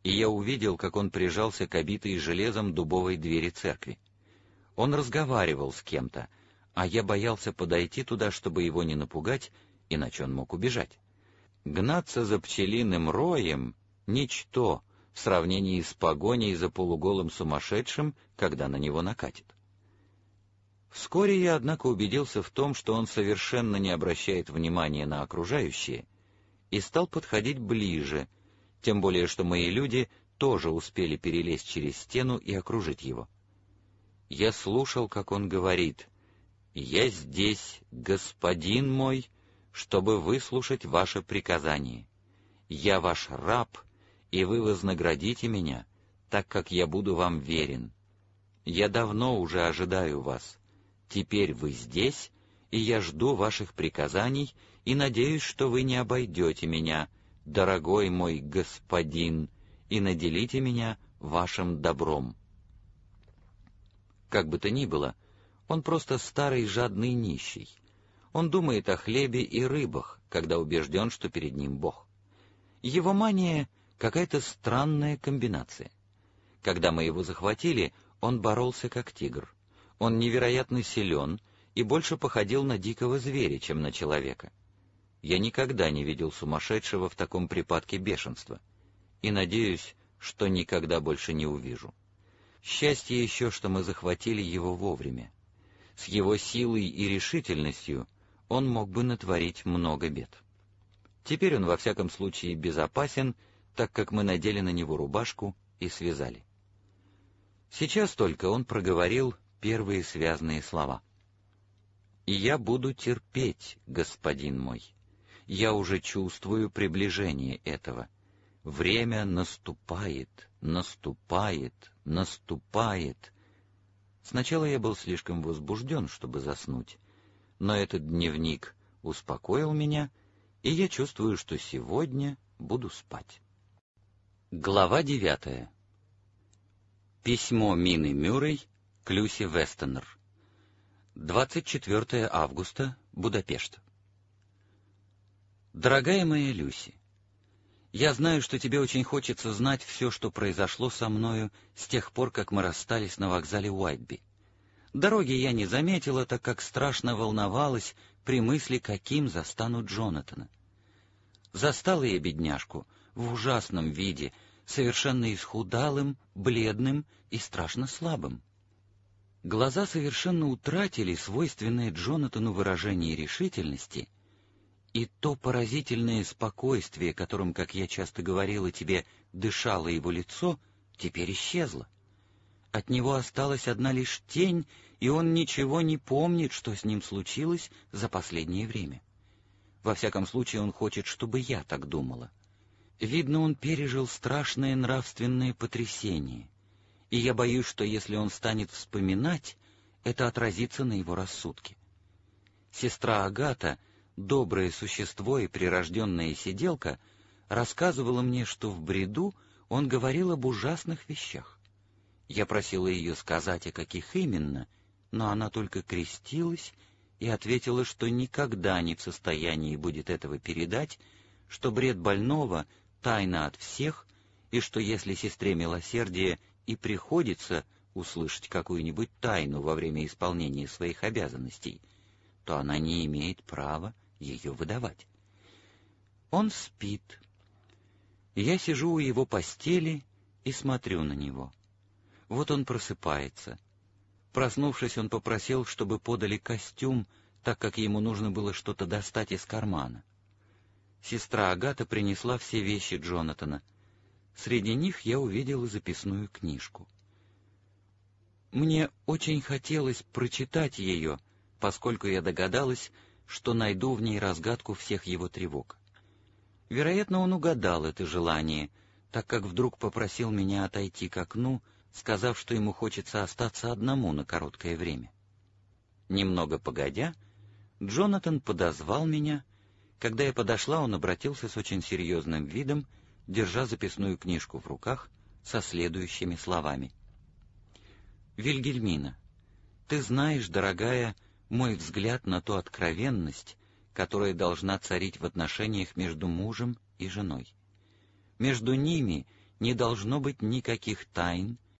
и я увидел, как он прижался к обитой железом дубовой двери церкви. Он разговаривал с кем-то, а я боялся подойти туда, чтобы его не напугать, иначе он мог убежать. Гнаться за пчелиным роем — ничто в сравнении с погоней за полуголым сумасшедшим, когда на него накатит. Вскоре я, однако, убедился в том, что он совершенно не обращает внимания на окружающее, и стал подходить ближе, тем более что мои люди тоже успели перелезть через стену и окружить его. Я слушал, как он говорит: «Я здесь, господин мой, чтобы выслушать ваше приказание. Я ваш раб, и вы вознаградите меня, так как я буду вам верен. Я давно уже ожидаю вас. Теперь вы здесь, и я жду ваших приказаний, и надеюсь, что вы не обойдете меня, дорогой мой господин, и наделите меня вашим добром». Как бы то ни было, он просто старый жадный нищий. Он думает о хлебе и рыбах, когда убежден, что перед ним Бог. Его мания — какая-то странная комбинация. Когда мы его захватили, он боролся как тигр. Он невероятно силен и больше походил на дикого зверя, чем на человека. Я никогда не видел сумасшедшего в таком припадке бешенства, и надеюсь, что никогда больше не увижу. Счастье еще, что мы захватили его вовремя. С его силой и решительностью он мог бы натворить много бед. Теперь он во всяком случае безопасен, так как мы надели на него рубашку и связали. Сейчас только он проговорил первые связные слова. «И я буду терпеть, господин мой. Я уже чувствую приближение этого. Время наступает, наступает, наступает». Сначала я был слишком возбужден, чтобы заснуть, но этот дневник успокоил меня, и я чувствую, что сегодня буду спать. Глава 9. Письмо Мины Мюррей к Люси Вестонер. 24 августа, Будапешт. Дорогая моя Люси, я знаю, что тебе очень хочется знать все, что произошло со мною с тех пор, как мы расстались на вокзале Уайтби. Дороги я не заметила, так как страшно волновалась при мысли, каким застану Джонатана. Застала я бедняжку в ужасном виде, совершенно исхудалым, бледным и страшно слабым. Глаза совершенно утратили свойственное Джонатану выражение решительности, и то поразительное спокойствие, которым, как я часто говорила тебе, дышало его лицо, теперь исчезло. От него осталась одна лишь тень, и он ничего не помнит, что с ним случилось за последнее время. Во всяком случае, он хочет, чтобы я так думала. Видно, он пережил страшное нравственное потрясение, и я боюсь, что если он станет вспоминать, это отразится на его рассудке. Сестра Агата, доброе существо и прирожденная сиделка, рассказывала мне, что в бреду он говорил об ужасных вещах. Я просила ее сказать, о каких именно, но она только крестилась и ответила, что никогда не в состоянии будет этого передать, что бред больного — тайна от всех, и что если сестре милосердия и приходится услышать какую-нибудь тайну во время исполнения своих обязанностей, то она не имеет права ее выдавать. Он спит. Я сижу у его постели и смотрю на него. Вот он просыпается. Проснувшись, он попросил, чтобы подали костюм, так как ему нужно было что-то достать из кармана. Сестра Агата принесла все вещи Джонатана. Среди них я увидела записную книжку. Мне очень хотелось прочитать ее, поскольку я догадалась, что найду в ней разгадку всех его тревог. Вероятно, он угадал это желание, так как вдруг попросил меня отойти к окну, сказав, что ему хочется остаться одному на короткое время. Немного погодя, Джонатан подозвал меня. Когда я подошла, он обратился с очень серьезным видом, держа записную книжку в руках, со следующими словами. «Вильгельмина, ты знаешь, дорогая, мой взгляд на ту откровенность, которая должна царить в отношениях между мужем и женой. Между ними не должно быть никаких тайн,